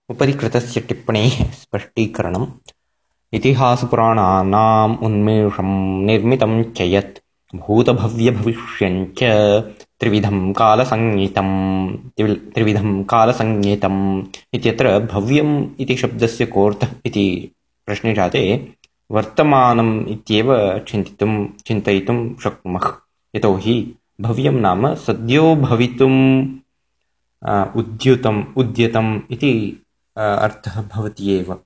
उपरि कृतस्य टिप्पणेः स्पष्टीकरणम्। इतिहासपुराणानाम् उन्मेषं निर्मितं च यत् भूतभव्यभविष्यञ्च त्रिविधं कालसंज्ञितम् इत्यत्र भव्यम् इति शब्दस्य कोऽर्थः इति प्रश्ने जाते वर्तमानम् इत्येव चिन्तयितुं शक्नुमः। यतोहि भव्यं नाम सद्यो भवितुम् उद्यतम् इति अर्थः भवति एव।